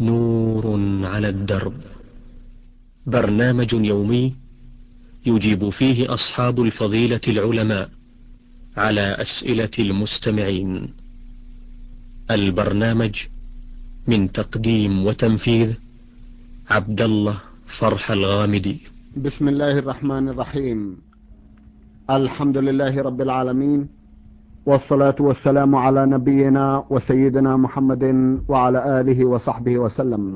نور على الدرب، برنامج يومي يجيب فيه أصحاب الفضيلة العلماء على أسئلة المستمعين. البرنامج من تقديم وتنفيذ عبد الله فرح الغامدي. بسم الله الرحمن الرحيم. الحمد لله رب العالمين، والصلاة والسلام على نبينا وسيدنا محمد وعلى آله وصحبه وسلم.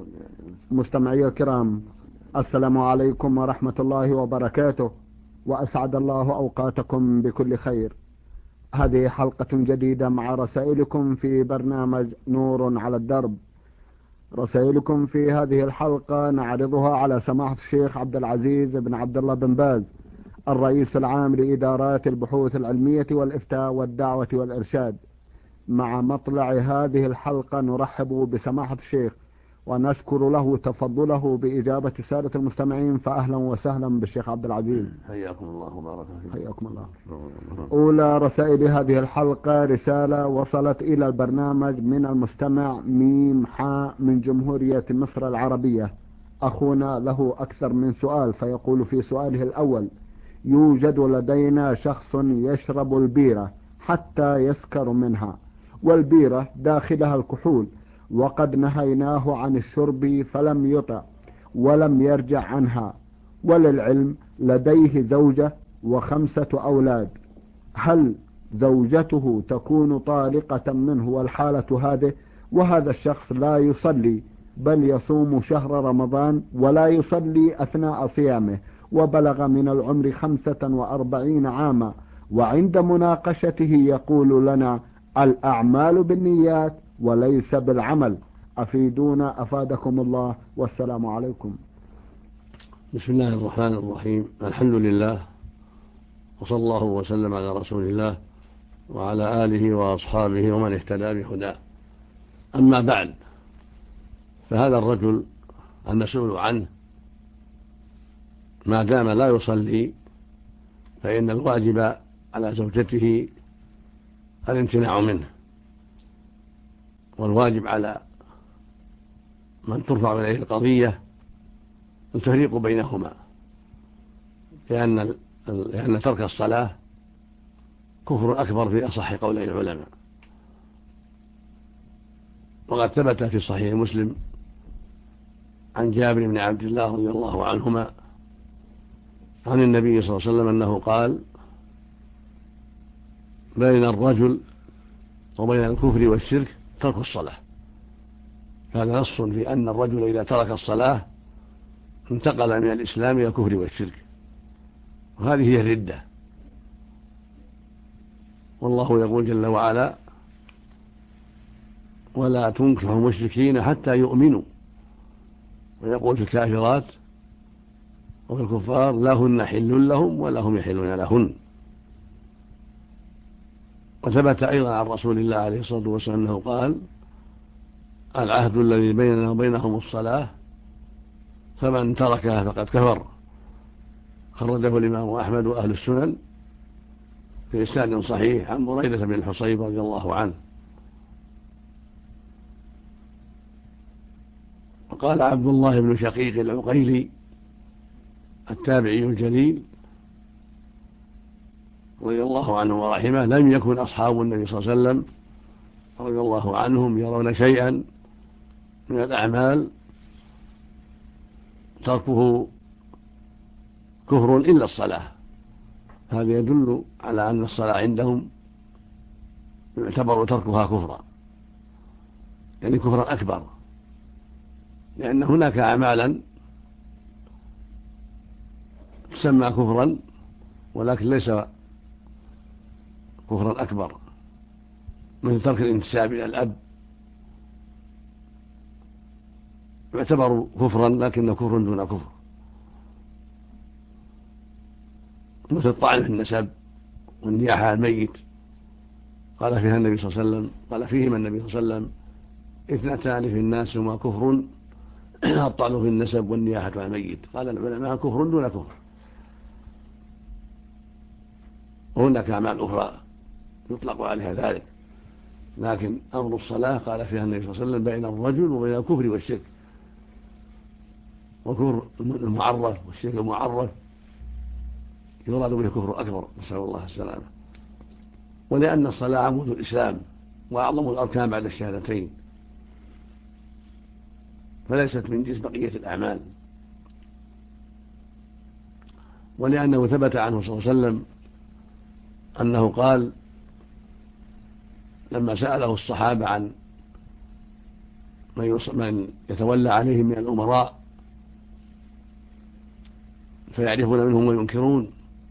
مستمعي الكرام، السلام عليكم ورحمة الله وبركاته، وأسعد الله أوقاتكم بكل خير. هذه حلقة جديدة مع رسائلكم في برنامج نور على الدرب. رسائلكم في هذه الحلقة نعرضها على سماحة الشيخ عبد العزيز بن عبد الله بن باز، الرئيس العام لإدارات البحوث العلمية والإفتاء والدعوة والإرشاد. مع مطلع هذه الحلقة نرحب بسماحة الشيخ ونشكر له تفضله بإجابة سادة المستمعين، فأهلا وسهلا بالشيخ عبد العزيز. حياكم الله وبارك فيكم. حياكم الله. أولى رسائل هذه الحلقة رسالة وصلت إلى البرنامج من المستمع ميم حاء من جمهورية مصر العربية. أخونا له أكثر من سؤال، فيقول في سؤاله الأول: يوجد لدينا شخص يشرب البيرة حتى يسكر منها، والبيرة داخلها الكحول، وقد نهيناه عن الشرب فلم يطع ولم يرجع عنها، وللعلم لديه زوجة و5 أولاد. هل زوجته تكون طالقة منه والحالة هذه؟ وهذا الشخص لا يصلي بل يصوم شهر رمضان ولا يصلي أثناء صيامه، وبلغ من العمر 45 عاما، وعند مناقشته يقول لنا: الأعمال بالنيات وليس بالعمل. أفيدونا أفادكم الله، والسلام عليكم. بسم الله الرحمن الرحيم. الحمد لله، وصلى الله وسلم على رسول الله وعلى آله وأصحابه ومن اهتدى بهداه. أما بعد، فهذا الرجل المسؤول عنه ما دام لا يصلي فإن الواجب على زوجته الامتناع منه، والواجب على من ترفع إليه القضية التفريق بينهما، لأن ترك الصلاة كفر أكبر في أصح قولي العلماء. وقد ثبت في صحيح مسلم عن جابر بن عبد الله رضي الله عنهما عن النبي صلى الله عليه وسلم أنه قال: بين الرجل وبين الكفر والشرك ترك الصلاة. هذا نص في أن الرجل إذا ترك الصلاة انتقل من الإسلام إلى الكفر والشرك، وهذه هي الردة. والله يقول جل وعلا: ولا تنكحوا المشركين حتى يؤمنوا. ويقول في الكافرات وفي الكفار: لا هن حل لهم ولا هم يحلون لهن. وثبت أيضا عن رسول الله عليه الصلاة والسلام أنه قال: العهد الذي بيننا وبينهم الصلاة، فمن تركها فقد كفر. خرجه الإمام أحمد وأهل السنن في إسناد صحيح عن بريدة بن الحصيب رضي الله عنه. وقال عبد الله بن شقيق العقيلي التابعي الجليل رضي الله عنه ورحمه: لم يكن أصحاب النبي صلى الله عليه وسلم رضي الله عنهم يرون شيئا من الأعمال تركه كفر إلا الصلاة. هذا يدل على أن الصلاة عندهم يعتبر تركها كفرا، يعني كفرا أكبر، لأن هناك أعمالا تسمى كفرا ولكن ليس كفرا أكبر، مثل ترك الانتساب إلى الأب، يعتبر كفرا لكنه كفر دون كفر، مثل الطعن في النسب والنياحة على الميت. قال فيها النبي صلى الله عليه وسلم، قال فيهما النبي صلى الله عليه وسلم: 2 في الناس هما كفر، الطعن في النسب والنياحة على الميت. قال العلماء: كفر دون كفر. وهناك أعمال أخرى يطلق عليها ذلك، لكن أمر الصلاة قال فيها النبي صلى الله عليه وسلم بين الرجل وبين الكفر والشرك، والكفر المعرف والشرك المعرف يراد به كفر أكبر، نسأل الله السلامة. ولأن الصلاة عمود الإسلام وأعظم الأركان بعد الشهادتين، فليست من جنس بقية الأعمال. ولأنه ثبت عنه صلى الله عليه وسلم أنه قال لما سأله الصحابة عن من يتولى عليهم من الأمراء فيعرفون منهم وينكرون،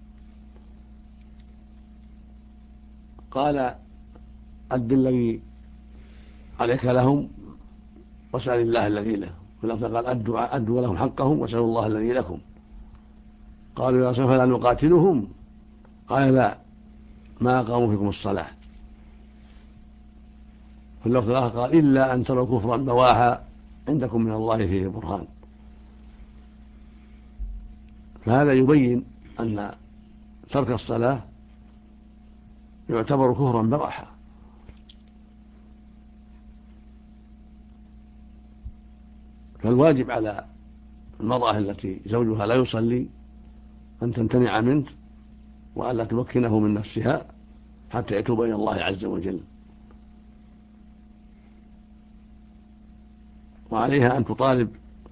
قال أد الذي عليك لهم واسأل الله الذي لهم، في اللفظ قال أدوا لهم حقهم واسألوا الله الذي لكم. قالوا يا رسول الله فلا نقاتلهم؟ قال لا، ما أقاموا فيكم الصلاة. في اللفظ الآخر قال إلا أن تروا كفرا بواحا عندكم من الله فيه برهان. فهذا يبين أن ترك الصلاة يعتبر كفرا بواحا. فالواجب على المرأة التي زوجها لا يصلي أن تمتنع منه وألا تمكنه من نفسها حتى يتوب إلى الله عز وجل، وعليها أن تطالب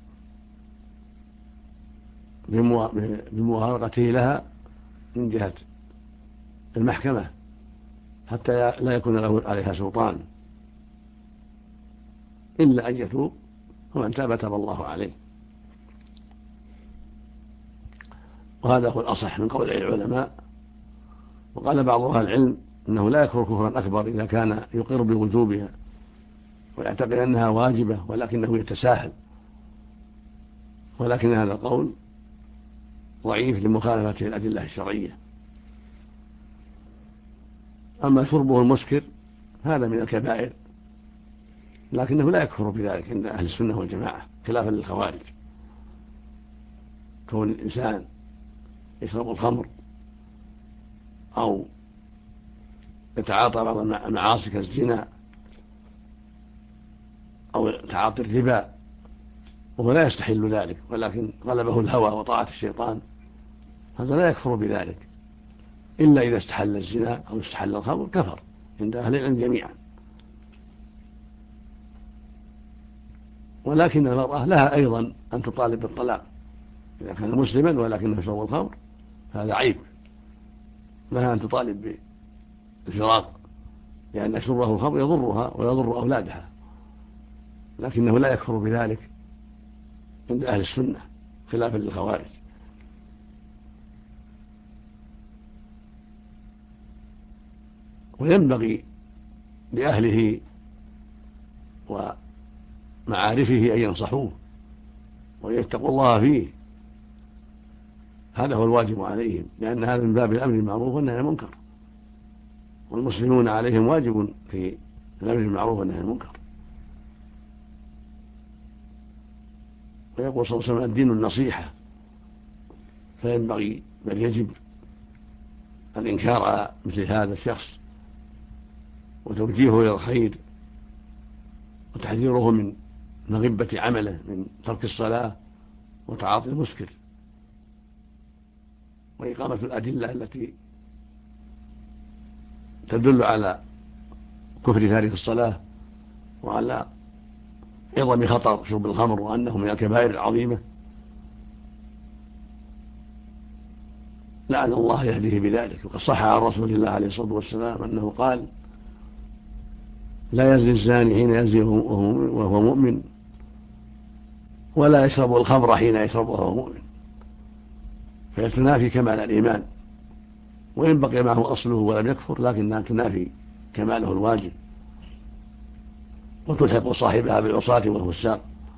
بموافقته لها من جهة المحكمة حتى لا يكون له عليها سلطان، إلا أن يتوب، ومن تاب تاب الله عليه. وهذا هو الأصح من قول العلماء. وقال بعض أهل العلم إنه لا يكفر كفرا أكبر إذا كان يقر بوجوبها ويعتقد أنها واجبة ولكنه يتساهل، ولكن هذا القول ضعيف لمخالفته الأدلة الشرعية. أما شربه المسكر هذا من الكبائر، لكنه لا يكفر بذلك عند أهل السنة والجماعة، خلافا للخوارج. كون الإنسان يشرب الخمر أو يتعاطى بعض المعاصي كالزنا أو تعاطي الربا وهو لا يستحل ذلك ولكن غلبه الهوى وطاعة الشيطان، هذا لا يكفر بذلك، إلا إذا استحل الزنا أو استحل الخمر كفر عند أهل العلم جميعا. ولكن المرأة لها أيضا أن تطالب بالطلاق إذا كان مسلما ولكنه يشرب الخمر، هذا عيب، لها أن تطالب بالفراق، لأن شربه الخمر يضرها ويضر أولادها، لكنه لا يكفر بذلك عند أهل السنة خلافا للخوارج. وينبغي لأهله ومعارفه أن ينصحوه ويتقوا الله فيه، هذا هو الواجب عليهم، لأن هذا من باب الأمر بالمعروف والنهي عن المنكر، والمسلمون عليهم واجب في الأمر بالمعروف والنهي عن المنكر. ويقول صلى الله عليه وسلم الدين النصيحة، فينبغي بل يجب الإنكار على مثل هذا الشخص وتوجيهه إلى الخير وتحذيره من مغبة عمله من ترك الصلاة وتعاطي المسكر، وإقامة الأدلة التي تدل على كفر تارك الصلاة وعلى عظم خطر شرب الخمر وأنه من الكبائر العظيمة. لعن الله يهديه بذلك. وقد صح عن رسول الله عليه الصلاة والسلام أنه قال لا يزني الزاني حين يزني وهو مؤمن، ولا يشرب الخمر حين يشرب وهو مؤمن، فيتنافي كمال الإيمان، وإن بقي معه أصله ولم يكفر لكنها تنافي كماله الواجب وتلحق صاحبها بالعصاة والفساق.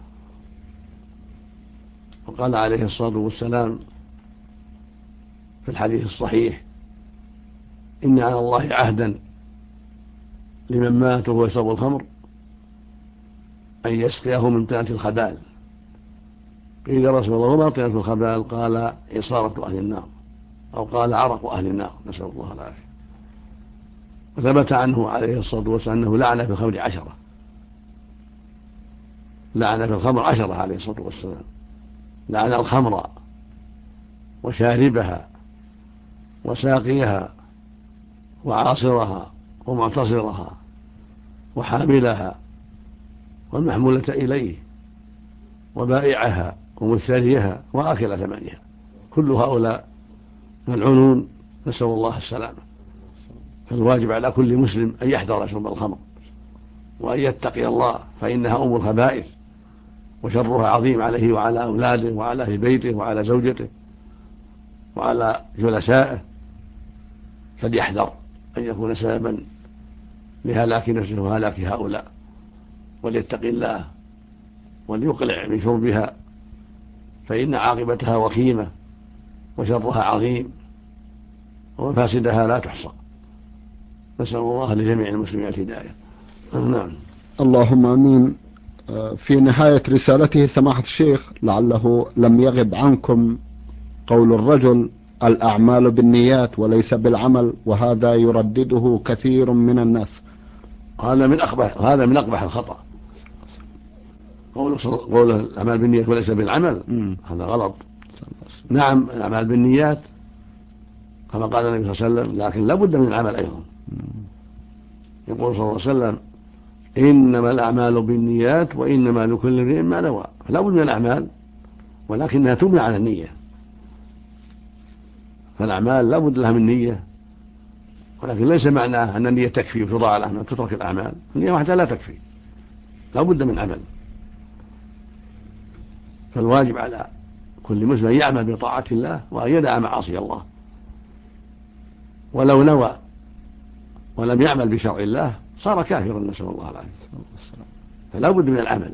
وقال عليه الصلاة والسلام في الحديث الصحيح إن على الله عهدا لمن مات وهو يشرب الخمر أن يسقيه من طينة الخبال. قيل يا رسول الله وما طينة الخبال؟ قال عصارة أهل النار، أو قال عرق أهل النار، نسأل الله العافية. وثبت عنه عليه الصلاة والسلام أنه لعن في الخمر 10. لعن في الخمر 10 عليه الصلاة والسلام. لعن الخمر وشاربها وساقيها وعاصرها ومعتصرها وحاملها والمحمولة إليه وبائعها ومشتريها وآكل ثمنها، كل هؤلاء ملعونون، نسأل الله السلامة. فالواجب على كل مسلم أن يحذر شرب الخمر وأن يتقي الله، فإنها أم الخبائث وشرها عظيم عليه وعلى أولاده وعلى أهل بيته وعلى زوجته وعلى جلسائه، فليحذر أن يكون سببا لهلاك نفسه وهلاك هؤلاء، وليتقي الله وليقلع من شربها، فإن عاقبتها وخيمة وشرها عظيم ومفاسدها لا تحصى. نسأل الله لجميع المسلمين الهداية. نعم. اللهم آمين. في نهاية رسالته سماحة الشيخ لعله لم يغب عنكم قول الرجل: الأعمال بالنيات وليس بالعمل، وهذا يردده كثير من الناس. هذا من أقبح الخطأ. قول الأعمال بالنيات وليس بالعمل هذا غلط. نعم الأعمال بالنيات كما قال النبي صلى الله عليه وسلم، لكن لا بد من العمل أيضا. يقول صلى الله عليه وسلم: إنما الأعمال بالنيات وإنما لكل امرئ ما نوى. فلا بد من الأعمال ولكنها تبنى على النية. فالأعمال لا بد لها من نية، ولكن ليس معناه أن النية تكفي وتضاع الأعمال تترك الأعمال. النية وحدها لا تكفي، لا بد من عمل. فالواجب على كل مسلم أن يعمل بطاعة الله وأن يدع معاصي الله، ولو نوى ولم يعمل بشرع الله صار كافرا، نسأل الله العافية. فلا بد من العمل.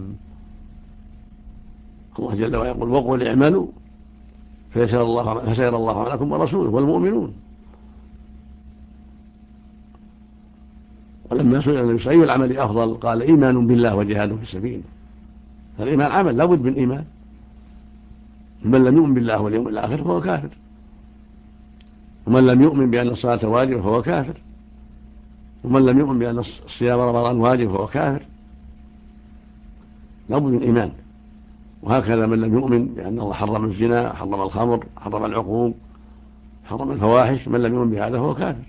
الله جل وعلا يقول: وقل اعملوا فسيرى الله عملكم ورسوله والمؤمنون. ولما سئل النبي صلى الله عليه وسلم: أي العمل أفضل؟ قال: إيمان بالله وجهاد في سبيله. فالإيمان عمل، لا بد من إيمان. من لم يؤمن بالله واليوم الآخر فهو كافر، ومن لم يؤمن بأن الصلاة واجبة فهو كافر، ومن لم يؤمن بأن الصيام رمضان واجب فهو كافر. لا بد من إيمان. وهكذا من لم يؤمن بأن الله حرم الزنا، حرم الخمر، حرم العقوق، حرم الفواحش، من لم يؤمن بهذا فهو كافر.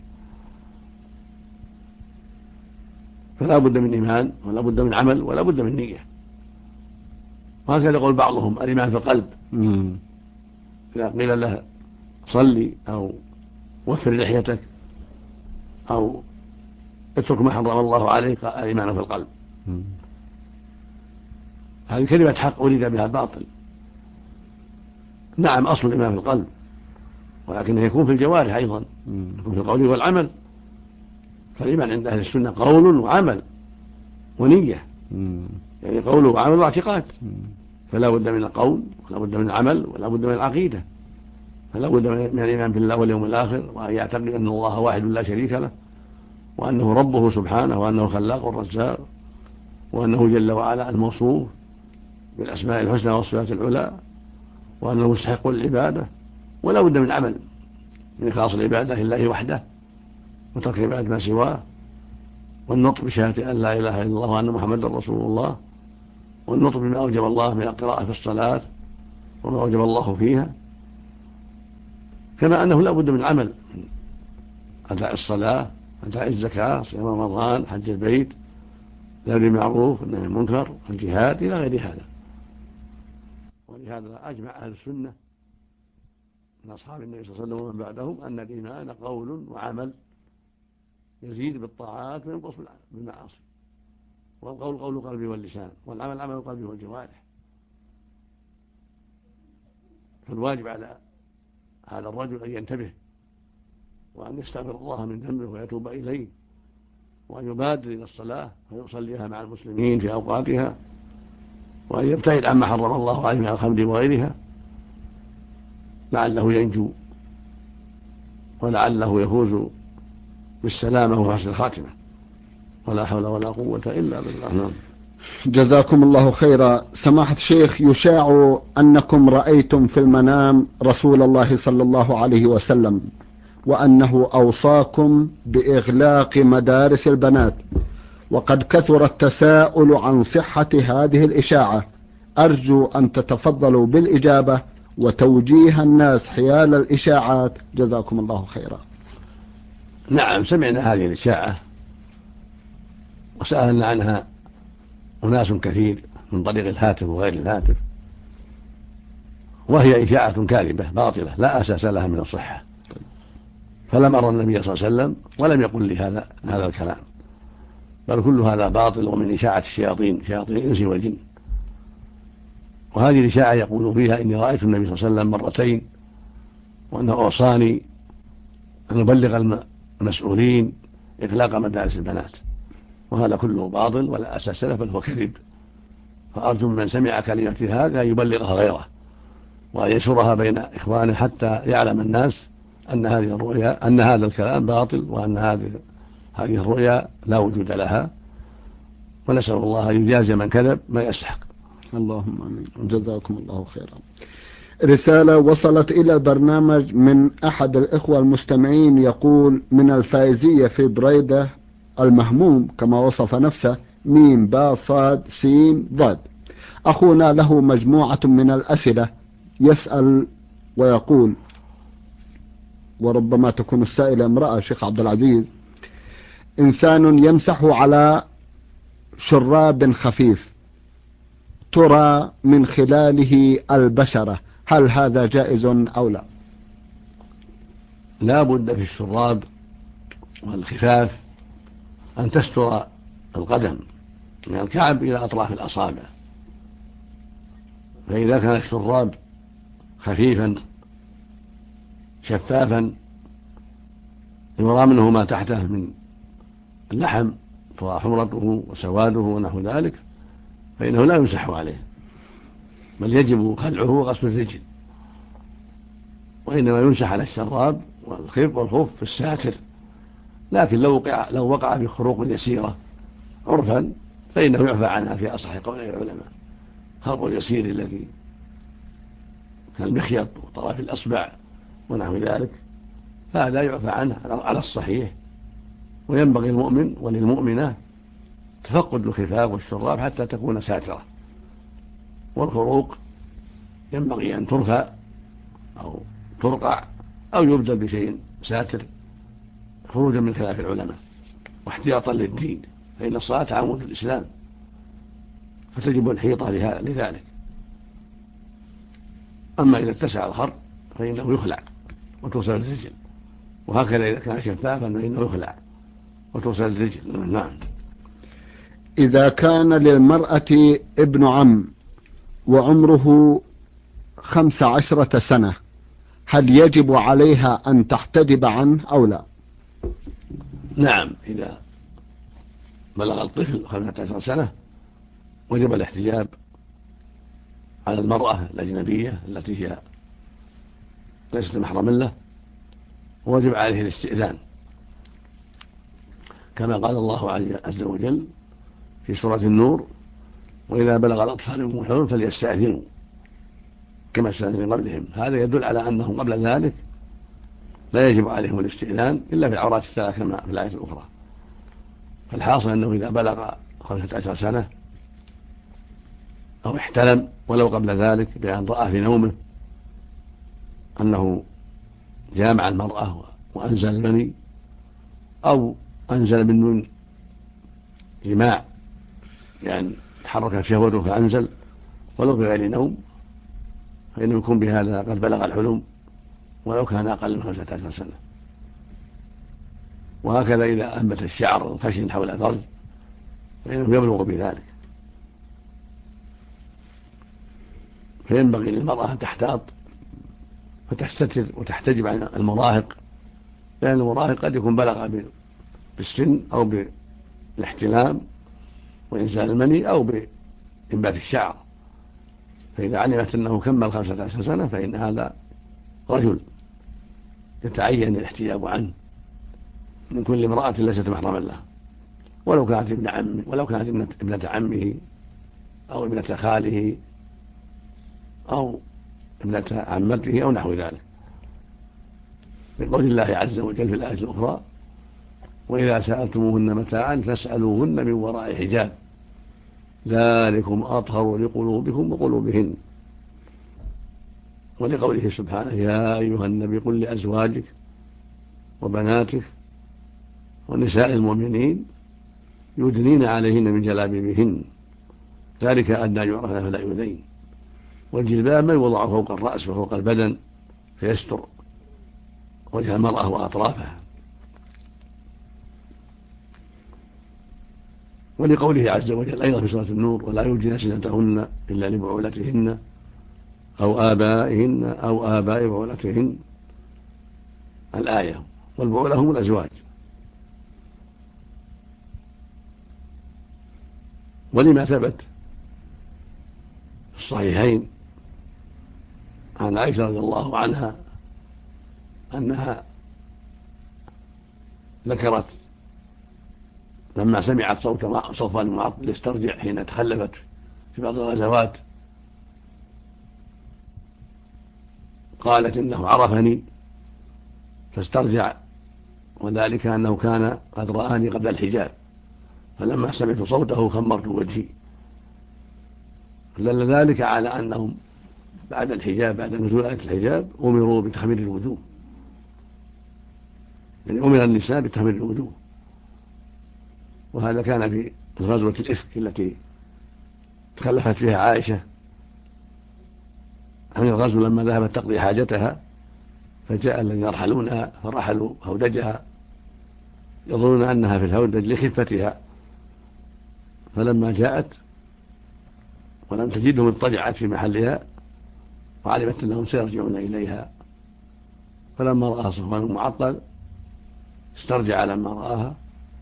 فلا بد من إيمان ولا بد من عمل ولا بد من نية. وهكذا يقول بعضهم: الإيمان في القلب. إذا قيل له صلي أو وفر لحيتك أو اترك ما حرم الله عليك، الإيمان في القلب. هذه كلمة حق أريد بها باطل. نعم أصل الإيمان في القلب، ولكنه يكون في الجوارح أيضا، يكون في القول والعمل. فالإيمان عند أهل السنة قول وعمل ونية، يعني قول وعمل واعتقاد. فلا بد من القول ولا بد من العمل ولا بد من العقيدة. فلا بد من الإيمان بالله واليوم الآخر، وأن يعتقد أن الله واحد لا شريك له، وأنه ربه سبحانه، وأنه خلاق الرزاق، وأنه جل وعلا الموصوف بالأسماء الحسنى والصفات العلى، وأنه مستحق العبادة. ولا بد من عمل، من إخلاص العبادة لله وحده وترك عبادة ما سواه، والنطق بشهادة أن لا إله إلا الله وأن محمدا رسول الله، والنطق بما أوجب الله من القراءة في الصلاة وما أوجب الله فيها. كما أنه لا بد من عمل: أداء الصلاة، أداء الزكاة، صيام رمضان، حج البيت، الأمر بالمعروف والنهي عن المنكر، الجهاد، إلى غير هذا. ولهذا أجمع أهل السنة من أصحاب النبي صلى الله عليه وسلم ومن بعدهم أن الإيمان قول وعمل، يزيد بالطاعات وينقص بالمعاصي. والقول قول القلب واللسان، والعمل عمل القلب والجوارح. فالواجب على هذا الرجل أن ينتبه وأن يستغفر الله من ذنبه ويتوب إليه، وأن يبادر إلى الصلاة ويصليها مع المسلمين في أوقاتها، وأن يبتعد عما حرم الله عليه من الخمر وغيرها، لعله ينجو ولعله يفوز بالسلامة وحسن الخاتمة. ولا حول ولا قوة إلا بالله. جزاكم الله خيرا. سماحة الشيخ، يشاع أنكم رأيتم في المنام رسول الله صلى الله عليه وسلم، وأنه أوصاكم بإغلاق مدارس البنات، وقد كثر التساؤل عن صحة هذه الإشاعة. أرجو أن تتفضلوا بالإجابة وتوجيه الناس حيال الإشاعات، جزاكم الله خيرا. نعم، سمعنا هذه الإشاعة وسألنا عنها أناس كثير من طريق الهاتف وغير الهاتف، وهي إشاعة كاذبة باطلة لا أساس لها من الصحة، فلم أرى النبي صلى الله عليه وسلم ولم يقل لي هذا الكلام، بل كل هذا باطل ومن إشاعة الشياطين، شياطين الإنس والجن. وهذه الإشاعة يقول فيها إني رأيت النبي صلى الله عليه وسلم مرتين، وأنه أوصاني أن أبلغ المسؤولين إغلاق مدارس البنات، وهذا كله باطل ولا أساس له، بل هو كذب. فأرجو من سمع كلمة هذا أن يبلغها غيره وأن ينشرها بين إخوانه حتى يعلم الناس أن هذه الرؤيا، أن هذا الكلام باطل، وأن هذه الرؤيا لا وجود لها، ونسأل الله أن يجازي من كذب ما يستحق. اللهم آمين، جزاكم الله خيرا. رسالة وصلت إلى البرنامج من أحد الإخوة المستمعين، يقول: من الفائزية في بريدة المهموم كما وصف نفسه، ميم با صاد سين ضاد. أخونا له مجموعة من الأسئلة، يسأل ويقول، وربما تكون السائلة امرأة شيخ عبد العزيز: إنسان يمسح على شراب خفيف ترى من خلاله البشرة، هل هذا جائز أو لا؟ لا بد في الشراب والخفاف أن تستر القدم من الكعب إلى أطراف الأصابع، فإذا كان الشراب خفيفا شفافا يرى منه ما تحته من اللحم، ترى حمرته وسواده ونحو ذلك، فإنه لا يمسح عليه، بل يجب خلعه وغسل الرجل، وإنما يمسح على الشراب والخف في الساتر. لكن لو وقع في خروق يسيرة عرفا فإنه يعفى عنها في أصح قولي العلماء. خرق اليسير الذي كالمخيط وطرف الأصبع ونحو ذلك فهذا يعفى عنه على الصحيح، وينبغي المؤمن وللمؤمنة تفقد الخفاف والشراب حتى تكون ساترة، والخروق ينبغي أن ترفع أو ترقع أو يبدل بشيء ساتر خروجا من خلاف العلماء واحتياطا للدين، فإن الصلاة عمود الإسلام فتجب الحيطة لذلك. أما إذا اتسع الخرق فإنه يخلع وتوصل الرجل، وهكذا إذا كان شفافا فإنه يخلع وتوصل الرجل. نعم. إذا كان للمرأة ابن عم وعمره 15 سنة، هل يجب عليها أن تحتجب عنه أو لا؟ نعم، إذا بلغ الطفل 15 سنة وجب الاحتجاب على المرأة الأجنبية التي هي ليست محرم له، ووجب عليه الاستئذان كما قال الله عز وجل في سورة النور: وإذا بلغ الأطفال منكم الحلم فليستأذنوا كما استأذن من قبلهم. هذا يدل على أنهم قبل ذلك لا يجب عليهم الاستئذان إلا في العورات الثلاث كما في الآية الأخرى. فالحاصل أنه إذا بلغ 15 سنة أو احتلم ولو قبل ذلك بأن رأى في نومه أنه جامع المرأة وأنزل المني أو أنزل من جماع، يعني تحرك شهوته فأنزل ولو بغير نوم، فإنه يكون بهذا قد بلغ الحلم ولو كان أقل من 15 سنة. وهكذا إذا أنبت الشعر الخشن حول الفرج فإنه يبلغ بذلك. فينبغي للمرأة أن تحتاط فتستتر وتحتجب عن المراهق، لأن المراهق قد يكون بلغ بالسن أو بالاحتلام وإنزال المني أو بإنبات الشعر، فإذا علمت أنه كمل 15 سنة فإن هذا رجل يتعين الاحتجاب عنه من كل امرأة ليست محرما له، ولو كانت ابن عمه ولو كانت ابنة عمه أو ابنة خاله أو ابنة عمته أو نحو ذلك. لقول الله عز وجل في الآية الأخرى: وإذا سألتموهن متاعا فاسألوهن من وراء حجاب ذلكم أطهر لقلوبكم وقلوبهن. ولقوله سبحانه: يا أيها النبي قل لأزواجك وبناتك ونساء المؤمنين يدنين عليهن من جلابيبهن ذلك أدنى يعرفن فلا يؤذين. والجلباب ما يوضع فوق الرأس وفوق البدن فيستر وجه المرأة وأطرافها. ولقوله عز وجل أيضا في سورة النور: ولا يبدين زينتهن إلا لبعولتهن أو آبائهن أو آباء بعولتهن الآية. والبعولة هم الأزواج. ولما ثبت في الصحيحين عن عائشة رضي الله عنها أنها ذكرت لما سمعت صوفا المعطل يسترجع حين تخلفت في بعض الغزوات قالت: إنه عرفني فاسترجع، وذلك أنه كان قد رآني قبل الحجاب، فلما سمعت صوته خمرت وجهي. دل ذلك على أنهم بعد الحجاب، بعد نزول آية الحجاب، أمروا بتخمير الوجوه، يعني أمر النساء بتخمير الوجوه. وهذا كان في غزوة الإفك التي تخلفت فيها عائشة عن الغزو لما ذهبت تقضي حاجتها، فجاء الذين يرحلونها فرحلوا هودجها يظنون أنها في الهودج لخفتها، فلما جاءت ولم تجدهم اضطجعت في محلها وعلمت أنهم سيرجعون إليها، فلما رأى صفوان المعطل استرجع لما رآها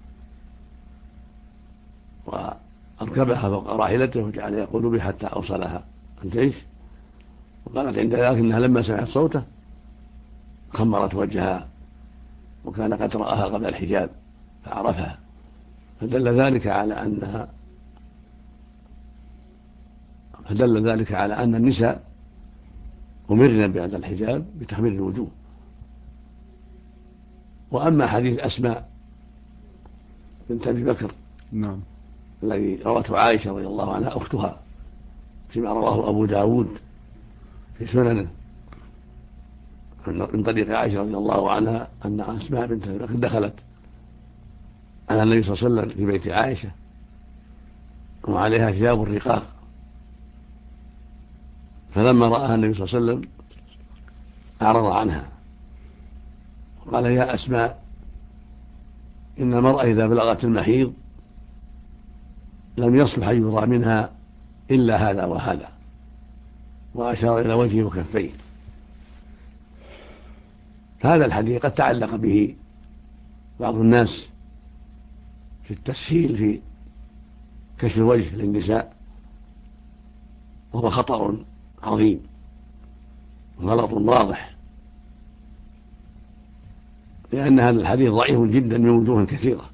وأركبها فوق راحلته وجعل يقول بي حتى أوصلها الجيش. وقالت عند ذلك إنها لما سمعت صوته خمرت وجهها، وكان قد رآها قبل الحجاب فعرفها، فدل ذلك على أن النساء أمرن بعد الحجاب بتخمير الوجوه. وأما حديث أسماء بنت أبي بكر نعم الذي روته عائشة رضي الله عنها أختها فيما رواه أبو داود في سننه من طريق عائشة رضي الله عنها أن أسماء بنت أبي بكر دخلت على النبي صلى الله عليه وسلم في بيت عائشة وعليها ثياب الرقاق، فلما رآها النبي صلى الله عليه وسلم أعرض عنها وقال: يا أسماء، إن المرأة إذا بلغت المحيض لم يصلح أن يرى منها إلا هذا وهذا، وأشار إلى وجهه وكفيه. هذا الحديث قد تعلق به بعض الناس في التسهيل في كشف الوجه للنساء، وهو خطأ عظيم وغلط واضح، لأن هذا الحديث ضعيف جدا من وجوه كثيرة،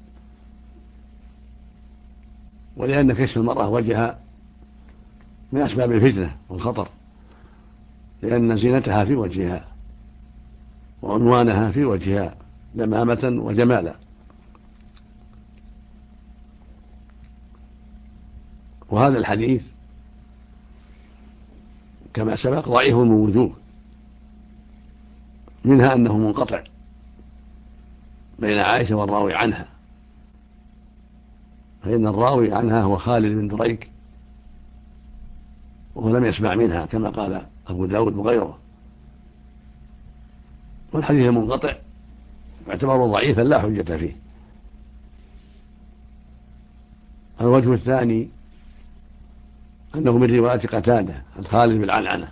ولأن كشف المرأة وجهها من أسباب الفتنة والخطر، لأن زينتها في وجهها وعنوانها في وجهها دمامة وجمالا. وهذا الحديث كما سبق ضعيف من وجوه، منها أنه منقطع بين عائشة والراوي عنها، فإن الراوي عنها هو خالد بن دريك وهو لم يسمع منها كما قال أبو داود وغيره، والحديث منقطع يعتبر ضعيفا لا حجة فيه. الوجه الثاني أنه من رواية قتادة عن خالد بالعنعنة،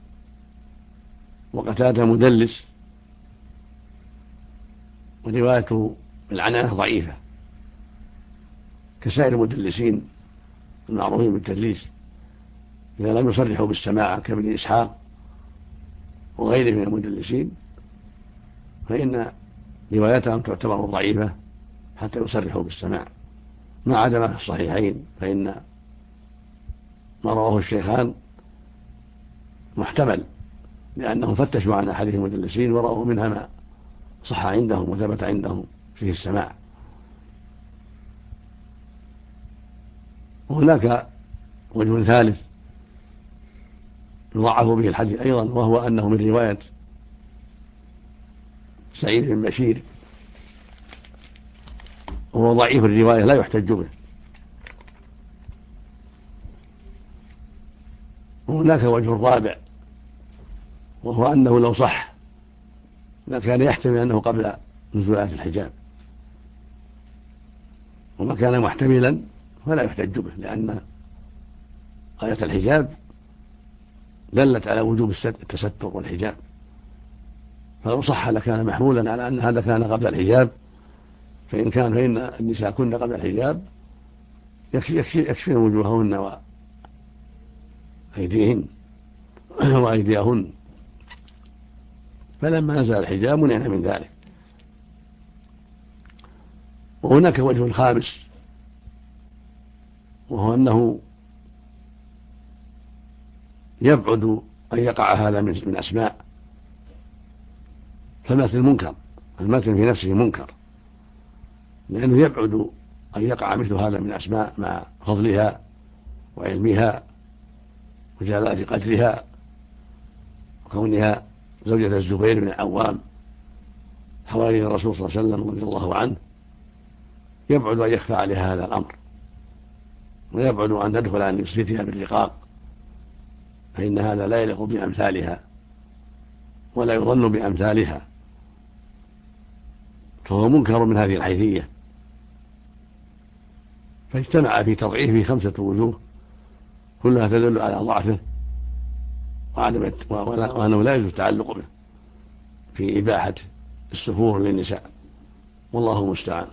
وقتادة مدلس وروايته بالعنعنة ضعيفة كسائر المدلسين المعروفين بالتدليس إذا لم يصرحوا بالسماع كابن إسحاق وغيره من المدلسين، فإن روايتهم تعتبر ضعيفة حتى يصرحوا بالسماع، ما عدا ما في الصحيحين، فإن ما رواه الشيخان محتمل، لأنهم فتشوا عن أحاديث المدلسين ورأوا منها ما صح عندهم وثبت عندهم فيه السماع. وهناك وجه ثالث يضعف به الحديث أيضا، وهو أنه من رواية سعيد بن بشير، وهو ضعيف الرواية لا يحتج به. وهناك وجه رابع، وهو أنه لو صح لكان يحتمل أنه قبل نزول آية الحجاب، وما كان محتملا فلا يحتج به، لأن آية الحجاب دلت على وجوب التستر والحجاب، فلو صح لكان محمولا على أن هذا كان قبل الحجاب، فإن النساء كن قبل الحجاب يكفين وجوههن وأيديهن وأيديهن، فلما نزل الحجاب منعنا من ذلك. وهناك وجه خامس، وهو أنه يبعد أن يقع هذا من أسماء، فالمثل منكر، المثل في نفسه منكر، لأنه يبعد أن يقع مثل هذا من أسماء مع فضلها وعلمها وجلالة قدرها وكونها زوجة الزبير بن العوام حواري الرسول صلى الله عليه وسلم رضي الله عنه، يبعد أن يخفى عليها هذا الأمر، ويبعد أن تدخل عن نسبتها بالرقاق، فإن هذا لا يليق بأمثالها ولا يظن بأمثالها، فهو منكر من هذه الحيثية. فاجتمع في تضعيفه 5 وجوه كلها تدل على ضعفه وأنه لا يجوز التعلق به في إباحة السفور للنساء، والله المستعان.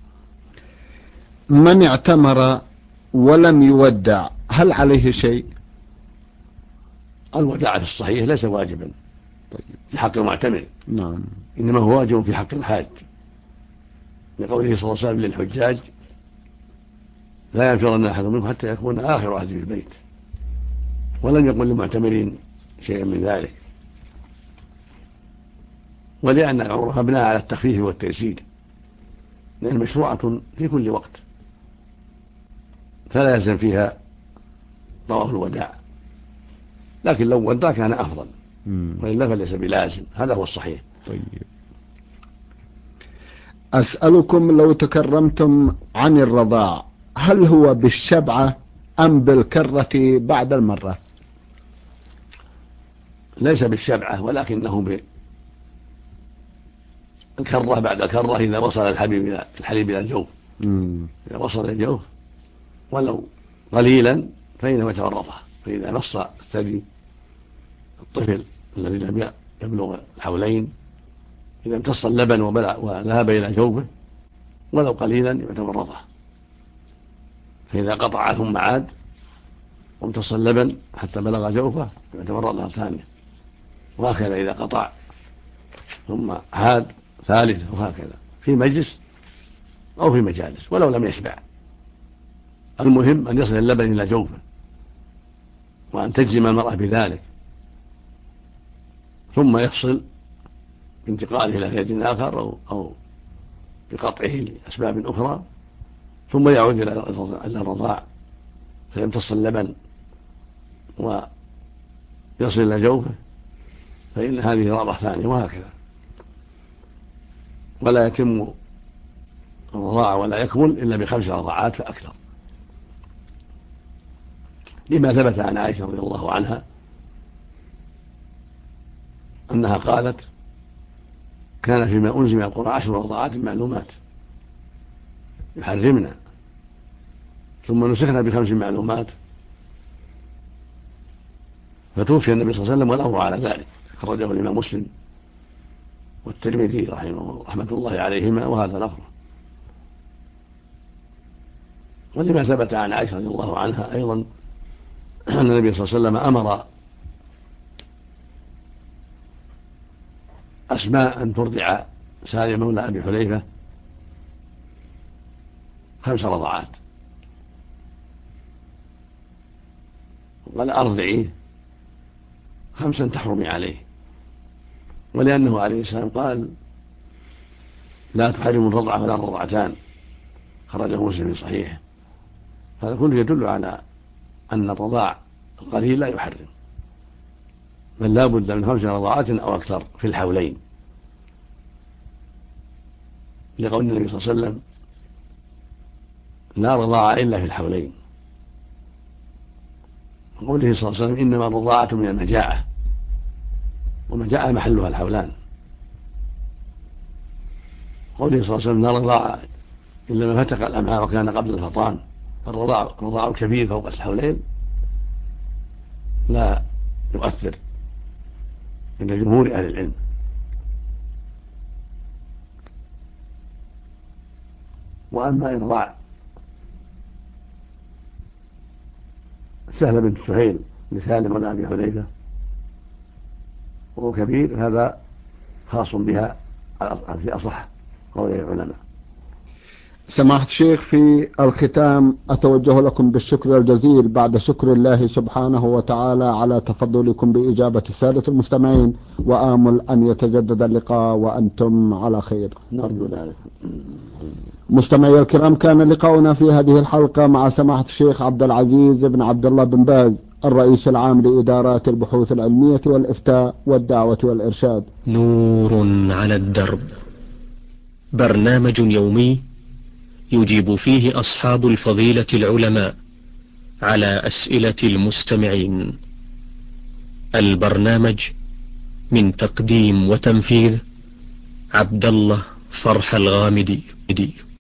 من اعتمر ولم يودع هل عليه شيء؟ الوداع في الصحيح ليس واجبا في حق المعتمر، نعم، إنما هو واجب في حق الحاج، لقوله صلى الله عليه وسلم للحجاج: لا ينفرن أحد منكم حتى يكون آخر عهده في البيت. ولم يقل للمعتمرين شيئا من ذلك، ولأن العمرة مبناها على التخفيف والتيسير، لأن مشروعة في كل وقت، فلا يلزم فيها طواف الوداع، لكن لو ودع كان أفضل، وإلا فليس بلازم، هذا هو الصحيح. طيب، أسألكم لو تكرمتم عن الرضاع، هل هو بالشبعة أم بالكرة بعد المرة؟ ليس بالشبعة، ولكنه بالكرة بعد كرة إذا وصل الحليب إلى الجوف. إذا وصل الجوف ولو قليلا فإنه يتورطه، فإذا نص الثدي الطفل الذي لم يبلغ الحولين، إذا امتص اللبن وذهب إلى جوفه ولو قليلا يتورطه، فإذا قطع ثم عاد وامتص اللبن حتى بلغ جوفه يتورطها ثانية، وهكذا إذا قطع ثم عاد ثالث، وهكذا في مجلس أو في مجالس ولو لم يشبع. المهم أن يصل اللبن إلى جوفه، وأن تجزم المرأة بذلك، ثم يفصل بانتقاله إلى ثدي آخر أو بقطعه لأسباب أخرى، ثم يعود إلى الرضاع فيمتص اللبن ويصل إلى جوفه، فإن هذه رضعة ثانية، وهكذا. ولا يتم الرضاعة ولا يكمل إلا ب5 رضعات فأكثر، لما ثبت عن عائشة رضي الله عنها أنها قالت: كان فيما أنزل من القرآن 10 رضعات معلومات يحرمنا، ثم نسخنا ب5 معلومات، فتوفي النبي صلى الله عليه وسلم والأمر على ذلك. أخرجه الإمام مسلم والترمذي رحمة الله عليهما، وهذا لفظه. ولما ثبت عن عائشة رضي الله عنها أيضا أن النبي صلى الله عليه وسلم أمر أسماء أن ترضع سالم مولى أبي حليفة 5 رضعات، وقال: أرضعيه 5 تحرمي عليه، ولأنه عليه السلام قال: لا تحرم الرضعة ولا الرضعتان، خرجه مسلم في صحيحه. هذا كله يدل على أن الرضاع القليل لا يحرم، بل لا بد من 5 رضعات أو أكثر في الحولين، لقول النبي صلى الله عليه وسلم: لا رضاعة إلا في الحولين. وقوله صلى الله عليه وسلم: إنما الرضاعة من المجاعة، والمجاعة محلها الحولان. قوله صلى الله عليه وسلم: لا رضاعة إلا ما فتق الأمعاء وكان قبل الفطام، فالرضاع الكبير فوق الحولين لا يؤثر عند جمهور أهل العلم. وأما إرضاع سهل بنت سهيل لسالم ولا أبي حذيفة وهو كبير، هذا خاص بها في أصح قول العلماء. سماحة الشيخ، في الختام أتوجه لكم بالشكر الجزيل بعد شكر الله سبحانه وتعالى على تفضلكم بإجابة السادة المستمعين، وآمل أن يتجدد اللقاء وأنتم على خير. نرجو ذلك. مستمعي الكرام، كان لقاؤنا في هذه الحلقة مع سماحة الشيخ عبد العزيز بن عبد الله بن باز، الرئيس العام لإدارات البحوث العلمية والإفتاء والدعوة والإرشاد. نور على الدرب، برنامج يومي يجيب فيه أصحاب الفضيلة العلماء على أسئلة المستمعين. البرنامج من تقديم وتنفيذ عبد الله فرح الغامدي.